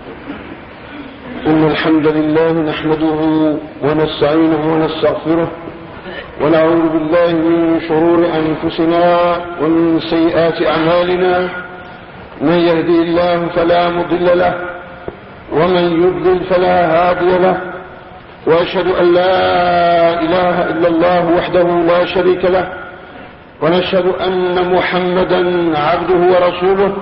إن الحمد لله نحمده ونستعينه ونستغفره ونعوذ بالله من شرور أنفسنا ومن سيئات أعمالنا. من يهدي الله فلا مضل له ومن يضلل فلا هادي له، وأشهد أن لا إله إلا الله وحده لا شريك له، ونشهد أن محمدا عبده ورسوله.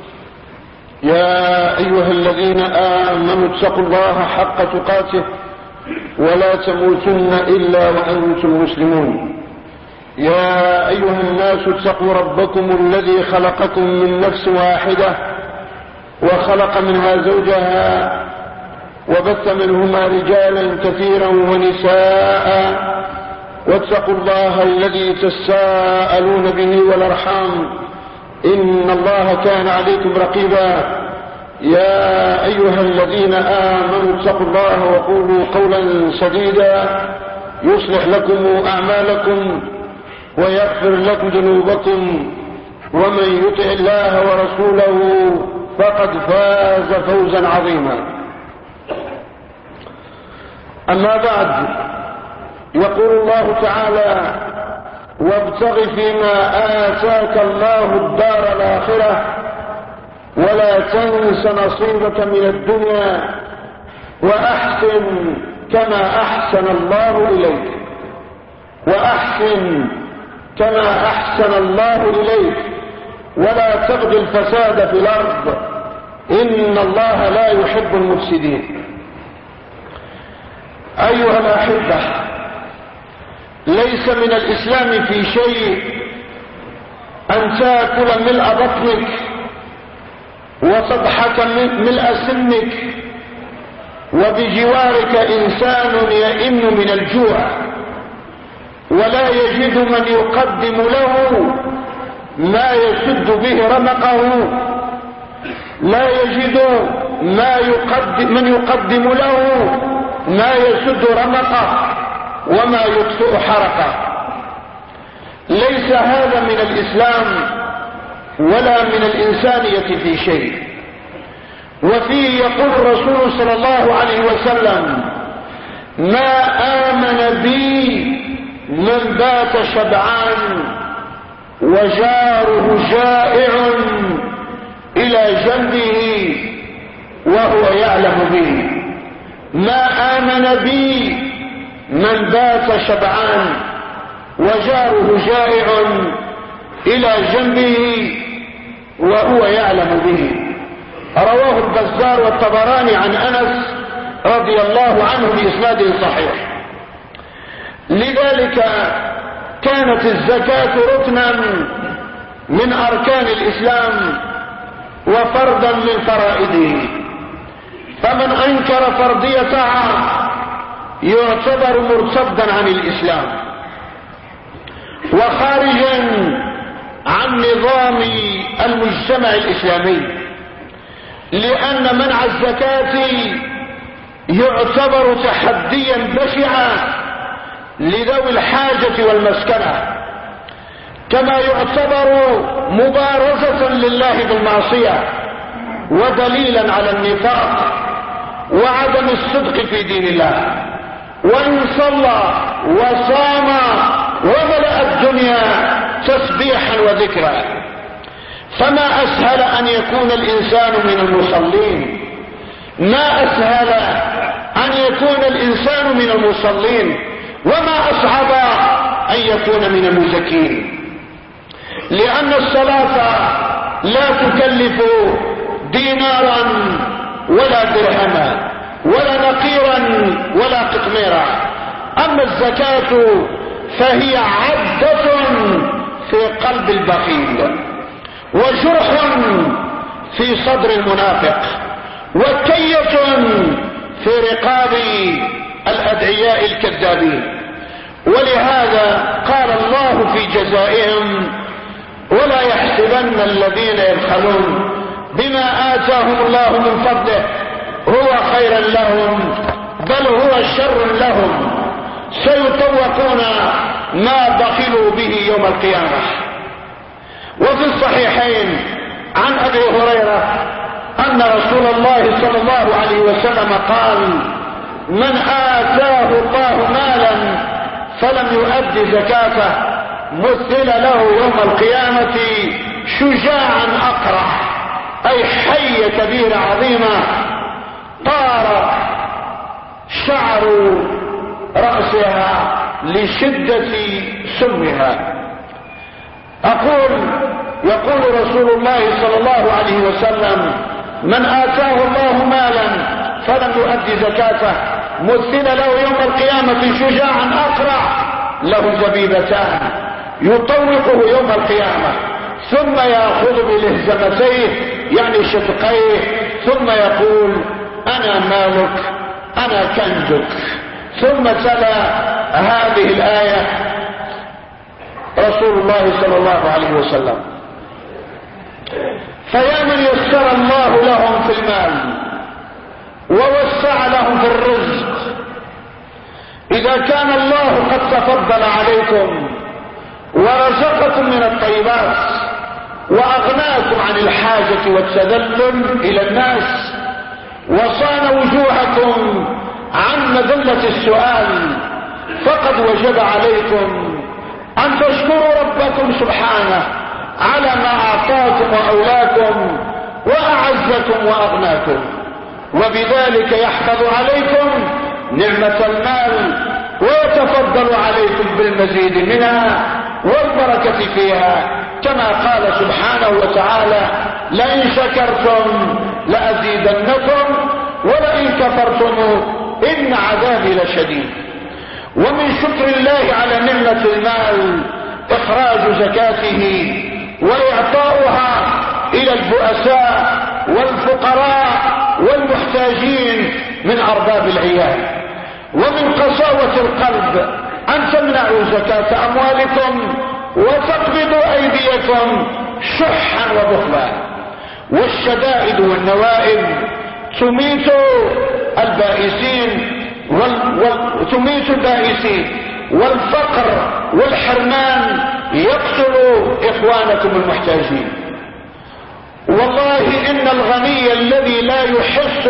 يا أيها الذين آمنوا اتقوا الله حق تقاته ولا تموتن إلا وأنتم مسلمون. يا أيها الناس اتقوا ربكم الذي خلقكم من نفس واحدة وخلق منها زوجها وبث منهما رجالا كثيرا ونساء، واتقوا الله الذي تساءلون به والأرحام إن الله كان عليكم رقيبا. يا أيها الذين آمنوا اتقوا الله وقولوا قولا سديدا يصلح لكم أعمالكم ويغفر لكم ذنوبكم، ومن يطع الله ورسوله فقد فاز فوزا عظيما. أما بعد، يقول الله تعالى: وابتغ فيما آتاك الله الدار الآخرة ولا تنس نصيبك من الدنيا وأحسن كما أحسن الله إليك. وأحسن كما أحسن الله إليك ولا تبغ الفساد في الأرض إن الله لا يحب المفسدين. أيها الأحبة، ليس من الإسلام في شيء أن تأكل ملء بطنك وتضحك ملء سنك وبجوارك إنسان يئن من الجوع ولا يجد من يقدم له ما يسد به رمقه، لا يجد من يقدم له ما يسد رمقه وما يطفئ حرقه. ليس هذا من الإسلام ولا من الإنسانية في شيء. وفيه يقول الرسول صلى الله عليه وسلم: ما آمن بي من بات شبعان وجاره جائع إلى جنبه وهو يعلم به. ما آمن بي من بات شبعان وجاره جائع إلى جنبه وهو يعلم به. رواه البزار والطبراني عن أنس رضي الله عنه بإسناد صحيح. لذلك كانت الزكاة ركنا من أركان الإسلام وفرضا من فرائضه، فمن أنكر فرضيتها يعتبر مرتدا عن الإسلام وخارجا عن نظام المجتمع الإسلامي، لأن منع الزكاة يعتبر تحديا بشعا لذوي الحاجة والمسكنة، كما يعتبر مبارزة لله بالمعصية ودليلا على النفاق وعدم الصدق في دين الله. وإن صلى وصام وملأ الدنيا تسبيحا وذكرا، فما أسهل أن يكون الإنسان من المصلين، ما أسهل أن يكون الإنسان من المصلين، وما أصعب أن يكون من المزكين، لأن الصلاة لا تكلف دينارا ولا درهما ولا نقيرا ولا قطميرا. أما الزكاة فهي عدة في قلب البخيل وجرح في صدر المنافق وكية في رقاب الأدعياء الكذابين. ولهذا قال الله في جزائهم: ولا يحسبن الذين يبخلون بما آتاهم الله من فضله هو خيرا لهم بل هو شر لهم سيطوقون ما بخلوا به يوم القيامة. وفي الصحيحين عن أبي هريرة أن رسول الله صلى الله عليه وسلم قال: من آتاه الله مالا فلم يؤد زكاته مثل له يوم القيامة شجاعا أقرع، أي حية كبيرة عظيمة طار شعر رأسها لشدة سمها. يقول رسول الله صلى الله عليه وسلم: من آتاه الله مالا فلم يؤد زكاته مثل له يوم القيامة شجاعا أقرع له زبيبتان يطوقه يوم القيامة، ثم يأخذ بلهزمتيه يعني شدقيه، ثم يقول: أنا مالك أنا كنزك. ثم تلا هذه الآية رسول الله صلى الله عليه وسلم: فيا من يسر الله لهم في المال ووسع لهم في الرزق، إذا كان الله قد تفضل عليكم ورزقكم من الطيبات وأغناكم عن الحاجة والتذلل إلى الناس وصان وجوهكم عن مذلة السؤال، فقد وجب عليكم أن تشكروا ربكم سبحانه على ما أعطاكم وأولاكم وأعزكم وأغناكم، وبذلك يحفظ عليكم نعمة المال ويتفضل عليكم بالمزيد منها والبركة فيها، كما قال سبحانه وتعالى: لئن شكرتم لأزيدنكم ولئن كفرتم إن عذابي لشديد. ومن شكر الله على نعمة المال إخراج زكاته وإعطاؤها إلى البؤساء والفقراء والمحتاجين من أرباب العيال. ومن قساوة القلب أن تمنعوا زكاة أموالكم وتقبضوا أيديكم شحا وبخلا. والشدائد والنوائب تميت البائسين تميت البائسين، والفقر والحرمان يقتل إخوانكم المحتاجين. والله إن الغني الذي لا يحس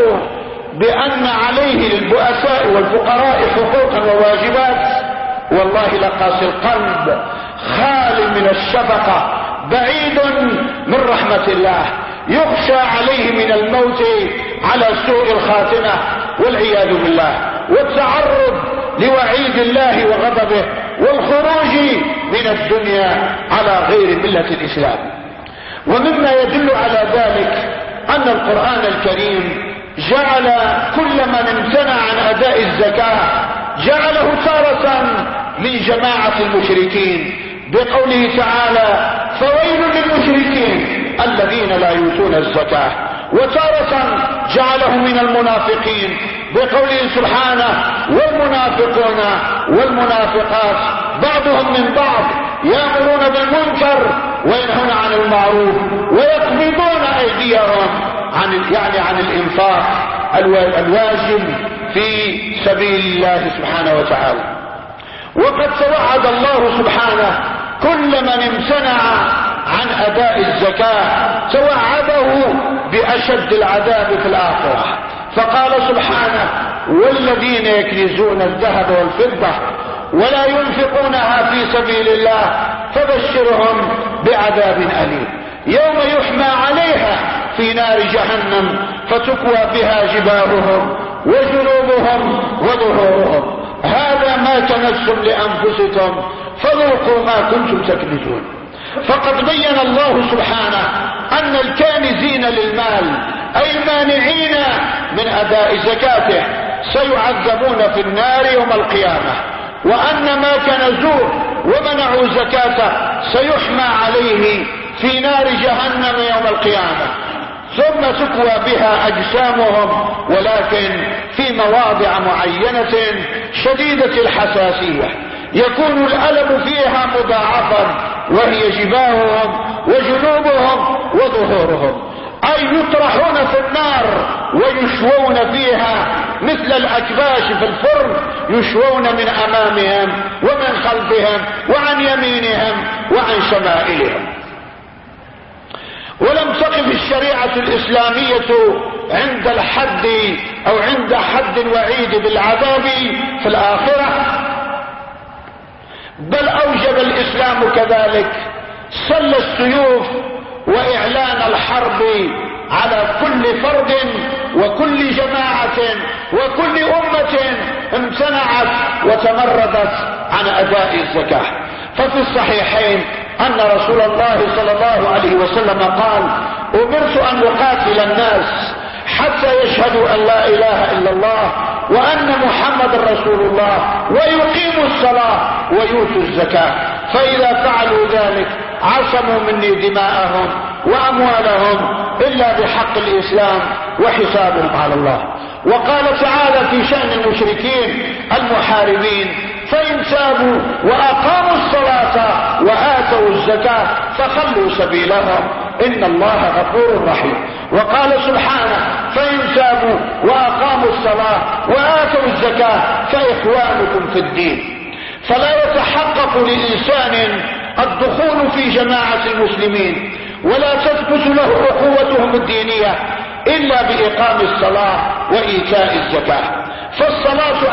بأن عليه للبؤساء والفقراء حقوقا وواجبات والله لقاسي القلب، خال من الشفقة، بعيد من رحمة الله، يخشى عليه من الموت على سوء الخاتمة والعياذ بالله، والتعرض لوعيد الله وغضبه، والخروج من الدنيا على غير ملة الإسلام. ومما يدل على ذلك أن القرآن الكريم جعل كل من امتنع عن أداء الزكاة جعله تارة من جماعة المشركين بقوله تعالى: فويل للمشركين الذين لا يؤتون الزكاة، وتارة جعله من المنافقين بقوله سبحانه: والمنافقون والمنافقات بعضهم من بعض يأمرون بالمنكر وينهون عن المعروف ويقبضون أيديهم عن الإنفاق الواجب في سبيل الله سبحانه وتعالى. وقد توعد الله سبحانه كل من امتنع عن أداء الزكاة توعده بأشد العذاب في الآخرة، فقال سبحانه: والذين يكنزون الذهب والفضة ولا ينفقونها في سبيل الله فبشرهم بعذاب أليم يوم يحمى عليها في نار جهنم فتكوى بها جباههم وجنوبهم وظهورهم هذا ما كنزتم لأنفسكم فذوقوا ما كنتم تكنزون. فقد بين الله سبحانه أن الكانزين للمال أي المانعين من أداء زكاته سيعذبون في النار يوم القيامة، وأن ما كنزوه ومنعوا زكاته سيحمى عليه في نار جهنم يوم القيامة، ثم تكوى بها أجسامهم ولكن في مواضع معينة شديدة الحساسية يكون الألم فيها مضاعفا، وهي جباههم وجنوبهم وظهورهم، أي يطرحون في النار ويشوون فيها مثل الأكباش في الفرن، يشوون من أمامهم ومن خلفهم وعن يمينهم وعن شمائلهم. ولم تقف الشريعة الإسلامية عند الحد أو عند حد الوعيد بالعذاب في الآخرة، بل أوجب الإسلام كذلك سل السيوف وإعلان الحرب على كل فرد وكل جماعة وكل أمة امتنعت وتمردت عن أداء الزكاة. ففي الصحيحين أن رسول الله صلى الله عليه وسلم قال: أمرت أن أقاتل الناس حتى يشهدوا أن لا إله إلا الله وأن محمد رسول الله ويقيموا الصلاة ويؤتوا الزكاة، فإذا فعلوا ذلك عصموا مني دماءهم وأموالهم إلا بحق الإسلام وحسابهم على الله. وقال تعالى في شأن المشركين المحاربين: فإن تابوا وأقاموا الصلاة وآتوا الزكاة فخلوا سبيلهم إن الله غفور رحيم. وقال سبحانه: فإن تابوا وأقاموا الصلاة وآتوا الزكاة فإخوانكم في الدين. فلا يتحقق لإنسان الدخول في جماعة المسلمين ولا تثبت له أخوتهم الدينية إلا بإقام الصلاة وإيتاء الزكاة. فالصلاة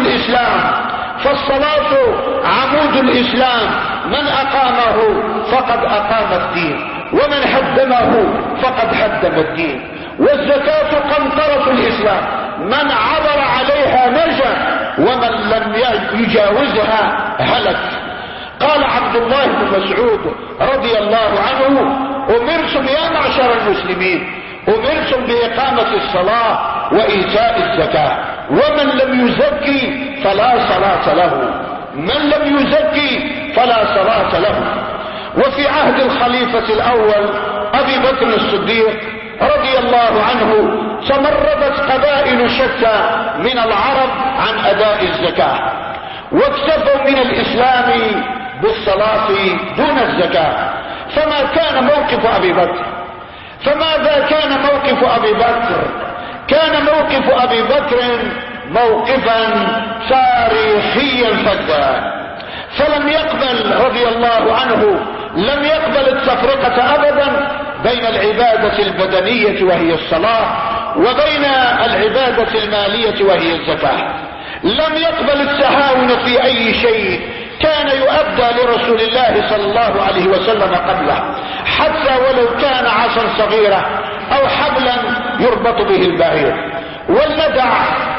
عمود الإسلام، من أقامه فقد أقام الدين، ومن هدمه فقد هدم الدين. والزكاة قنطرة الإسلام، من عبر عليها نجا ومن لم يجاوزها هلك. قال عبد الله بن مسعود رضي الله عنه: أمرتم يا معشر المسلمين، أمرتم بإقامة الصلاة وإيتاء الزكاة، ومن لم يزكي فلا صلاة له، من لم يزكي فلا صلاة له. وفي عهد الخليفة الأول أبي بكر الصديق رضي الله عنه تمردت قبائل شتى من العرب عن أداء الزكاة، واكتفوا من الإسلام بالصلاة دون الزكاة. فما كان موقف أبي بكر؟ فماذا كان موقف أبي بكر؟ كان موقف أبي بكر موقفا تاريخيا فذا، فلم يقبل رضي الله عنه، لم يقبل التفرقة أبدا بين العبادة البدنية وهي الصلاة وبين العبادة المالية وهي الزكاة. لم يقبل التهاون في أي شيء كان يؤدى لرسول الله صلى الله عليه وسلم قبله، حتى ولو كان عصا صغيرة أو حبلا يربط به البعير. ولندع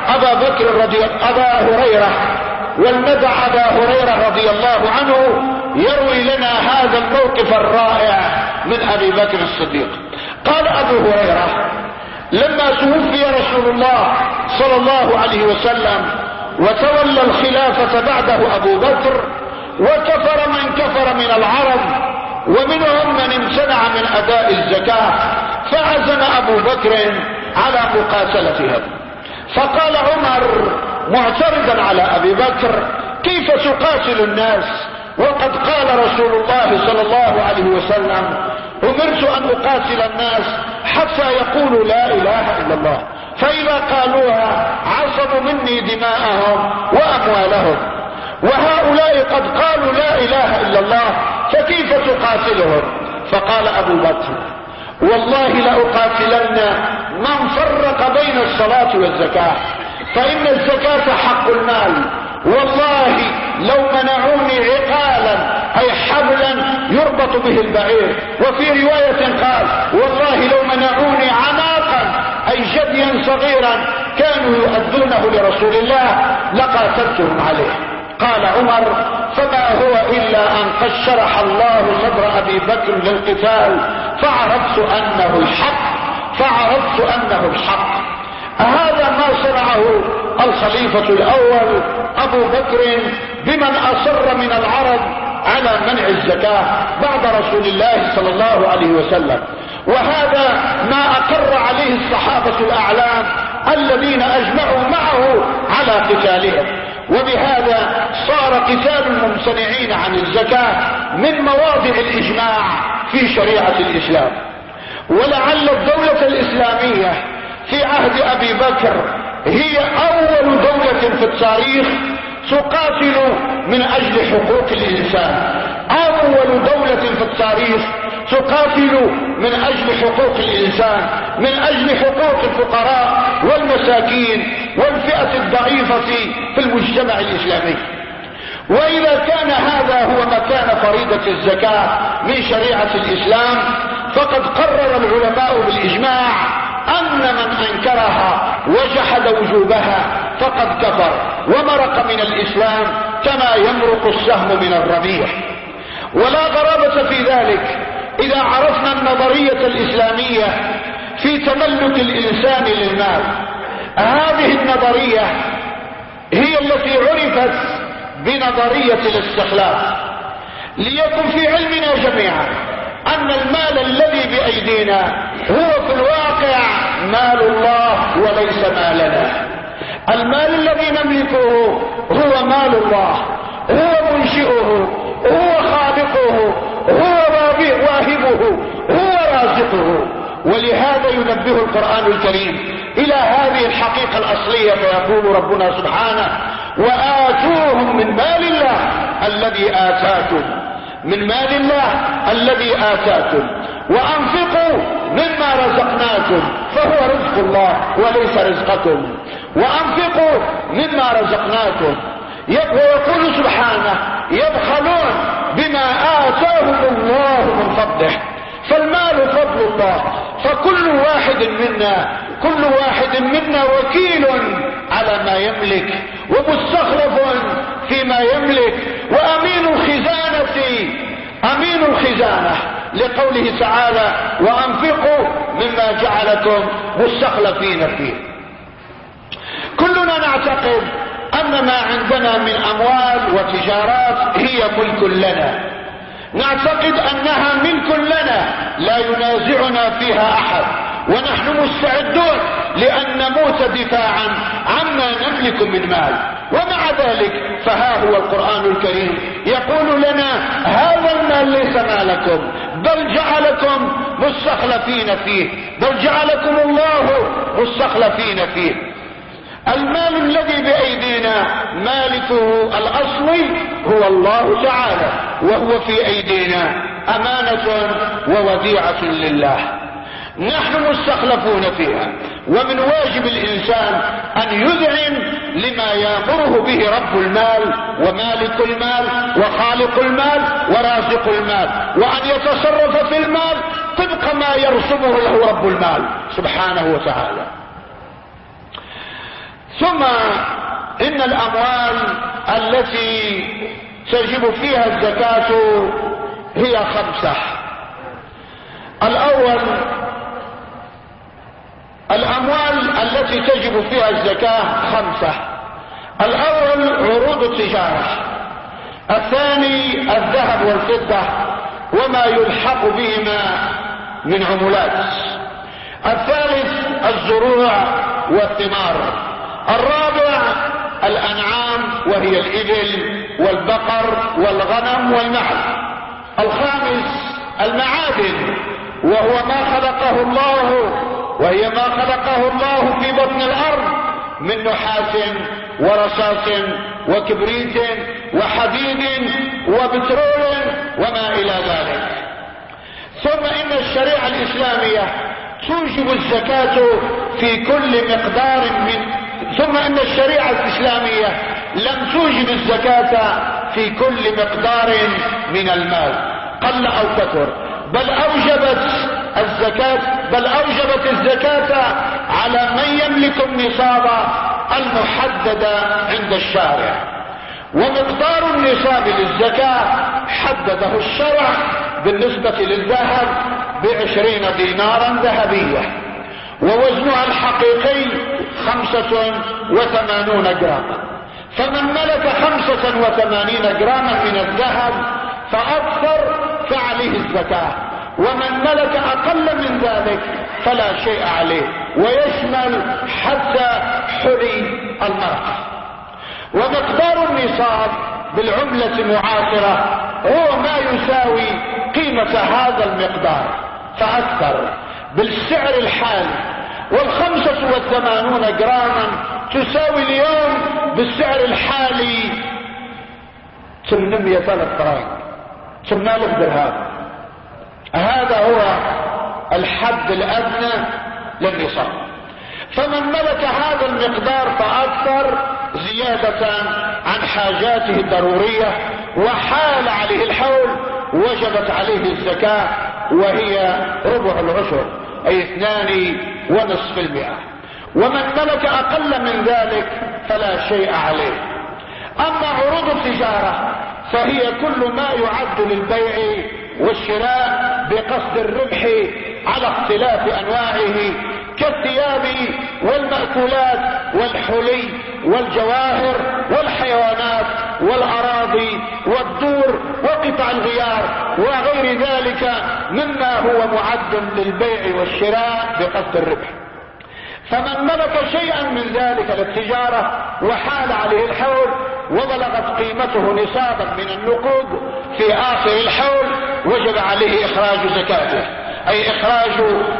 أبا هريرة رضي الله عنه يروي لنا هذا الموقف الرائع من أبي بكر الصديق. قال أبو هريرة: لما توفي رسول الله صلى الله عليه وسلم وتولى الخلافة بعده أبو بكر، وكفر من كفر من العرب، ومنهم من امتنع من أداء الزكاة، فعزم أبو بكر على مقاتلتهم. فقال عمر معترضا على أبي بكر: كيف تقاتل الناس وقد قال رسول الله صلى الله عليه وسلم: أمرت أن أقاتل الناس حتى يقولوا لا إله إلا الله، فإذا قالوها عصموا مني دماءهم وأموالهم، وهؤلاء قد قالوا لا إله إلا الله، فكيف تقاتلهم؟ فقال أبو بكر: والله لأقاتلن من فرق بين الصلاة والزكاة، فإن الزكاة حق المال، والله لو منعوني عقالا أي حبلا يربط به البعير، وفي رواية قال: والله لو منعوني عناقا أي جديا صغيرا كانوا يؤدونه لرسول الله لقاتلتهم عليه. قال عمر: فما هو إلا أن قد شرح الله صدر أبي بكر للقتال فعرفت أنه الحق. هذا ما صنعه الخليفة الأول أبو بكر بمن أصر من العرب على منع الزكاة بعد رسول الله صلى الله عليه وسلم، وهذا ما أقر عليه الصحابة الأعلام الذين أجمعوا معه على قتالهم. وبهذا صار قتال الممتنعين عن الزكاة من مواضع الإجماع في شريعة الإسلام. ولعل الدولة الإسلامية في عهد أبي بكر هي أول دولة في التاريخ تقاتل من أجل حقوق الإنسان، أول دولة في التاريخ تقاتل من أجل حقوق الإنسان، من أجل حقوق الفقراء والمساكين والفئة الضعيفة في المجتمع الإسلامي. وإذا كان هذا هو مكان فريضة الزكاة من شريعة الإسلام، فقد قرر العلماء بالإجماع أن من أنكرها وجحد وجوبها فقد كفر ومرق من الإسلام كما يمرق السهم من الرميح. ولا غرابة في ذلك إذا عرفنا النظرية الإسلامية في تملك الإنسان للمال. هذه النظرية هي التي عرفت بنظرية الاستخلاف. ليكن في علمنا جميعا أن المال الذي بأيدينا هو في الواقع مال الله وليس مالنا. المال الذي نملكه هو مال الله، هو منشئه، هو خالقه، هو واهبه، هو رازقه. ولهذا ينبه القرآن الكريم إلى هذه الحقيقة الأصلية، فيقول ربنا سبحانه: وآتوهم من مال الله الذي آتاكم، من مال الله الذي آتاكم، وأنفقوا مما رزقناكم، فهو رزق الله وليس رزقكم، وأنفقوا مما رزقناكم. ويقول سبحانه: يبخلون بما آتاهم الله من فضله. فالمال فضل الله، فكل واحد منا وكيل على ما يملك، ومستخلف فيما يملك، أمين الخزانة لقوله تعالى: وأنفقوا مما جعلكم مستخلفين فيه. كلنا نعتقد أن ما عندنا من أموال وتجارات هي ملك لنا، نعتقد أنها ملك لنا لا ينازعنا فيها أحد، ونحن مستعدون لأن نموت دفاعا عما نملك من مال. ومع ذلك فها هو القرآن الكريم يقول لنا: هذا المال ليس مالكم، بل جعلكم مستخلفين فيه، بل جعلكم الله مستخلفين فيه. المال الذي بأيدينا مالكه الأصلي هو الله تعالى، وهو في أيدينا أمانة ووديعة لله، نحن مستخلفون فيها. ومن واجب الإنسان أن يذعن لما يأمره به رب المال ومالك المال وخالق المال ورازق المال، وأن يتصرف في المال طبق ما يرسمه له رب المال سبحانه وتعالى. ثم إن الأموال التي تجب فيها الزكاة هي 5. الأول: الأموال التي تجب فيها الزكاة 5. الأول عروض التجارة، الثاني الذهب والفضة وما يلحق بهما من عملات، الثالث الزروع والثمار، الرابع الأنعام وهي الإبل والبقر والغنم والمعز، الخامس المعادن وهي ما خلقه الله في بطن الأرض من نحاس ورصاص وكبريت وحديد وبترول وما إلى ذلك. ثم إن الشريعة الإسلامية توجب الزكاة في كل مقدار ثم إن الشريعة الإسلامية لم توجب الزكاة في كل مقدار من المال قل أو كثر، بل أوجبت الزكاة على من يملك النصاب المحدد عند الشارع. ومقدار النصاب للزكاة حدده الشرع بالنسبة للذهب ب20 دينارا ذهبية، ووزنها الحقيقي 85 جراما. فمن ملك 85 جراما من الذهب فأكثر فعليه الزكاة، ومن ملك أقل من ذلك فلا شيء عليه، ويشمل حتى حلي المرأة. ومقدار النصاب بالعملة المعاصرة هو ما يساوي قيمة هذا المقدار فأكثر بالسعر الحالي. 85 جراما تساوي اليوم بالسعر الحالي 800,000 دراهم، 8,000 درهم. هذا هو الحد الأدنى للنصاب. فمن ملك هذا المقدار فأكثر زيادة عن حاجاته الضرورية وحال عليه الحول وجبت عليه الزكاة، وهي ربع العشر أي 2.5%. ومن ملك أقل من ذلك فلا شيء عليه. أما عروض التجارة فهي كل ما يعد للبيع والشراء بقصد الربح على اختلاف أنواعه كالثياب والمأكولات والحلي والجواهر والحيوانات والأراضي والدور وقطع الغيار وغير ذلك مما هو معد للبيع والشراء بقصد الربح. فمن ملك شيئا من ذلك للتجارة وحال عليه الحول وبلغت قيمته نصابا من النقود في آخر الحول وجب عليه إخراج زكاته، أي إخراج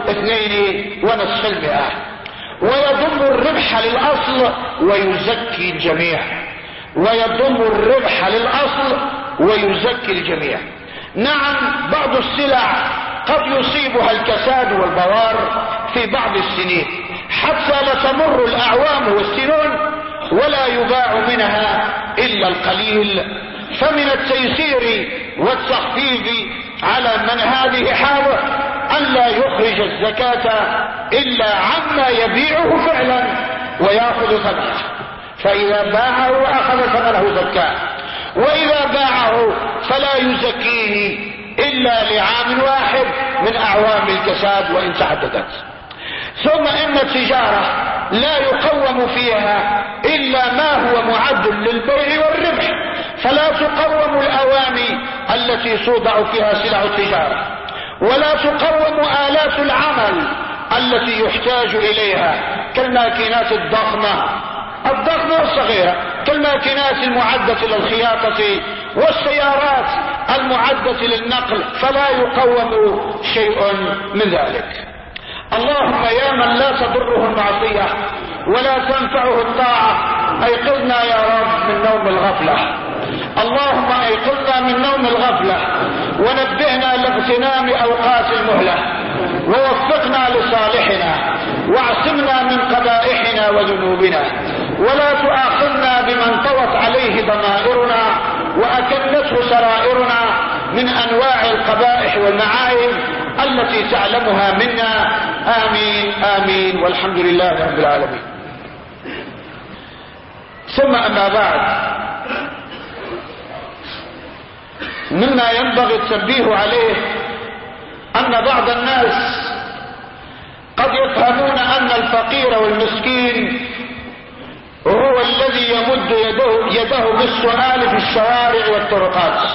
2.5%. ويضم الربح للأصل ويزكي الجميع، ويضم الربح للأصل ويزكي الجميع. نعم بعض السلع قد يصيبها الكساد والبوار في بعض السنين حتى لا تمر الأعوام والسنون ولا يباع منها إلا القليل، فمن التيسير والتخفيف على من هذه حاله أن لا يخرج الزكاة إلا عما يبيعه فعلا ويأخذ ثمنه، فإذا باعه أخذ ثمنه زكاة، وإذا باعه فلا يزكيه إلا لعام واحد من أعوام الكساد وإن تعددت. ثم إن التجارة لا يقوم فيها إلا ما هو معد للبيع والربح، فلا تقوم الأواني التي توضع فيها سلع التجارة، ولا تقوم آلات العمل التي يحتاج إليها كالماكينات الضخمة والصغيرة، كالماكينات المعدة للخياطة والسيارات المعدة للنقل، فلا يقوم شيء من ذلك. اللهم يا من لا تضره المعصية ولا تنفعه الطاعة ايقظنا يا رب من نوم الغفلة. اللهم ايقظنا من نوم الغفلة ونبهنا لاغتنام اوقات المهلة، ووفقنا لصالحنا واعصمنا من قبائحنا وذنوبنا، ولا تؤاخذنا بمن طوت عليه ضمائرنا واكنته سرائرنا من انواع القبائح والمعايب التي تعلمها منا. آمين آمين والحمد لله رب العالمين. ثم أما بعد، مما ينبغي التنبيه عليه أن بعض الناس قد يفهمون أن الفقير والمسكين هو الذي يمد يده بالسؤال في الشوارع والطرقات،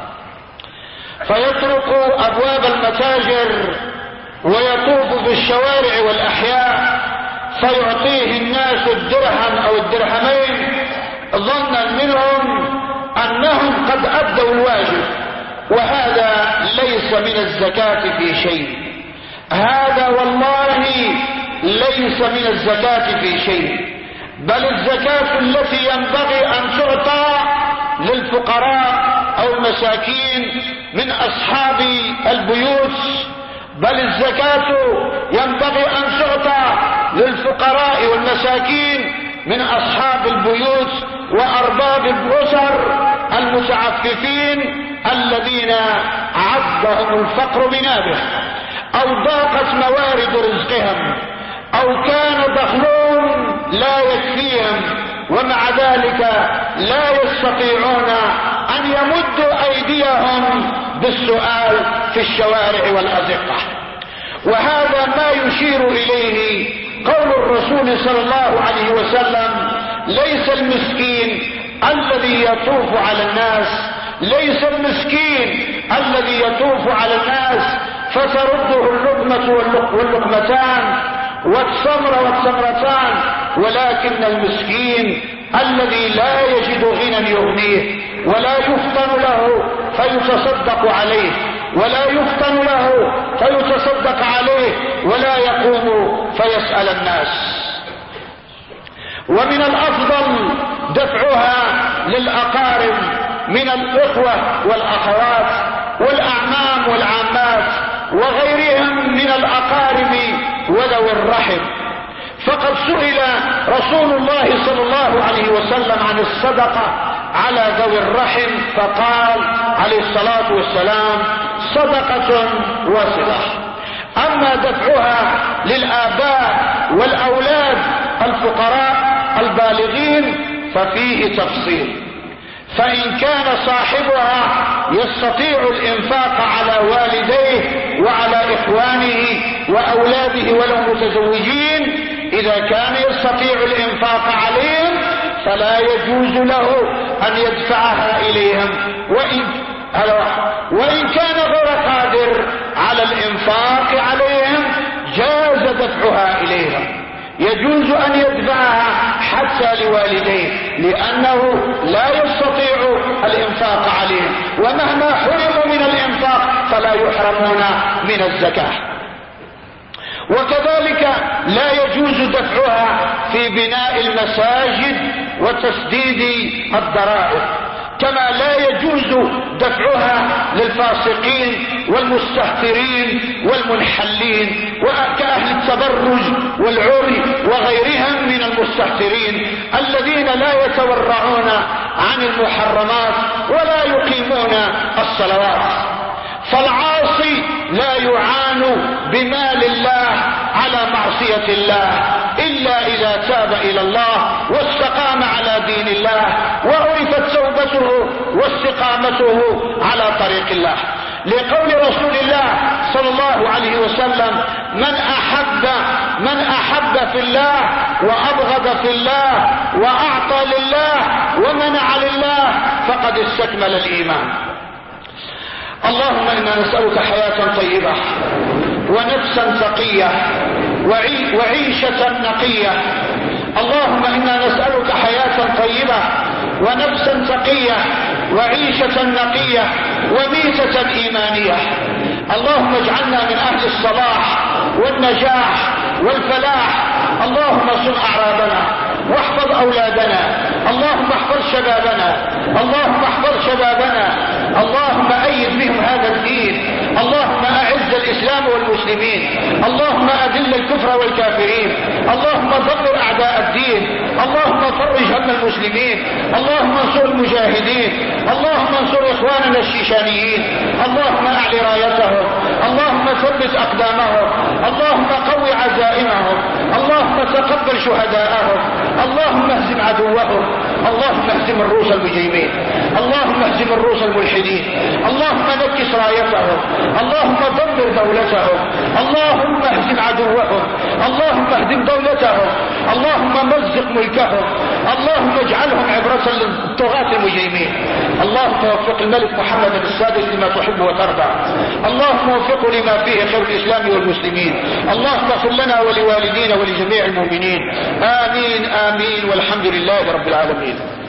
فيطرق أبواب المتاجر ويطوف بالشوارع والأحياء فيعطيه الناس الدرهم أو الدرهمين ظنا منهم أنهم قد أدوا الواجب، وهذا ليس من الزكاة في شيء، هذا والله ليس من الزكاة في شيء، بل الزكاة التي ينبغي أن تعطى للفقراء أو المساكين من أصحاب البيوت، بل الزكاة ينبغي أن تعطى للفقراء والمساكين من أصحاب البيوت وأرباب الأسر المتعففين الذين عضهم الفقر بنابه، أو ضاقت موارد رزقهم، أو كان دخلهم لا يكفيهم، ومع ذلك لا يستطيعون أن يمدوا أيديهم بالسؤال في الشوارع والأزقة. وهذا ما يشير إليه قول الرسول صلى الله عليه وسلم: ليس المسكين الذي يطوف على الناس، ليس المسكين الذي يطوف على الناس فترده اللقمة واللقمتان والتمر والتمرتان، ولكن المسكين الذي لا يجد غنى يغنيه، ولا يفطن له فيتصدق عليه، ولا يفطن له فيتصدق عليه، ولا يقوم فيسأل الناس. ومن الأفضل دفعها للأقارب من الإخوة والأخوات والأعمام والعمات وغيرهم من الأقارب وذوي الرحم. فقد سئل رسول الله صلى الله عليه وسلم عن الصدقة على ذوي الرحم فقال عليه الصلاة والسلام: صدقة وصلة. أما دفعها للآباء والأولاد الفقراء البالغين ففيه تفصيل، فإن كان صاحبها يستطيع الإنفاق على والديه وعلى إخوانه وأولاده والمتزوجين، إذا كان يستطيع الإنفاق عليهم فلا يجوز له أن يدفعها إليهم، وإن كان غير قادر على الإنفاق عليهم جاز دفعها إليهم. يجوز أن يدفعها حتى لوالديه لأنه لا يستطيع الإنفاق عليهم، ومهما حرموا من الإنفاق فلا يحرمون من الزكاة. وكذلك لا يجوز دفعها في بناء المساجد وتسديد الضرائب، كما لا يجوز دفعها للفاسقين والمستهترين والمنحلين وكأهل التبرج والعري وغيرهم من المستهترين الذين لا يتورعون عن المحرمات ولا يقيمون الصلوات. فالعاصي لا يعان بمال الله على معصية الله إلا إذا تاب إلى الله واستقام على دين الله وعرفت توبته واستقامته على طريق الله، لقول رسول الله صلى الله عليه وسلم: من أحب في الله وأبغض في الله وأعطى لله ومنع لله فقد استكمل الإيمان. اللهم إنا نسألك حياة طيبة ونفسا تقية وعيشة نقية. اللهم إنا نسألك حياة طيبة ونفسا تقية وعيشة نقية وميتة إيمانية. اللهم اجعلنا من أهل الصلاح والنجاح والفلاح. اللهم صن أعراضنا واحفظ أولادنا. اللهم احفظ شبابنا. اللهم احفظ شبابنا. اللهم أيد بهم هذا الدين. اللهم أعز الإسلام والمسلمين. اللهم أذل الكفر والكافرين. اللهم دمر أعداء الدين. اللهم فرج هم المسلمين. اللهم انصر المجاهدين. اللهم انصر إخواننا الشيشانيين. اللهم أعل رايتهم. اللهم ثبت أقدامهم. اللهم قوي عزائمهم. اللهم تقبل شهداءهم. اللهم اهزم عدوهم. اللهم اهزم الروس المجرمين. اللهم اهزم الروس الملحدين. اللهم نكس رايتهم. اللهم دمر دولتهم. اللهم اهزم عدوهم. اللهم اهزم دولتهم. اللهم مزق ملكهم. اللهم اجعلهم عبرة للطغاة المجرمين. اللهم وفق الملك محمد السادس لما تحب وترضى. اللهم وفقه لما فيه خير الإسلام والمسلمين. اللهم اغفر لنا ولوالدينا ولجميع المؤمنين. آمين آمين والحمد لله رب العالمين.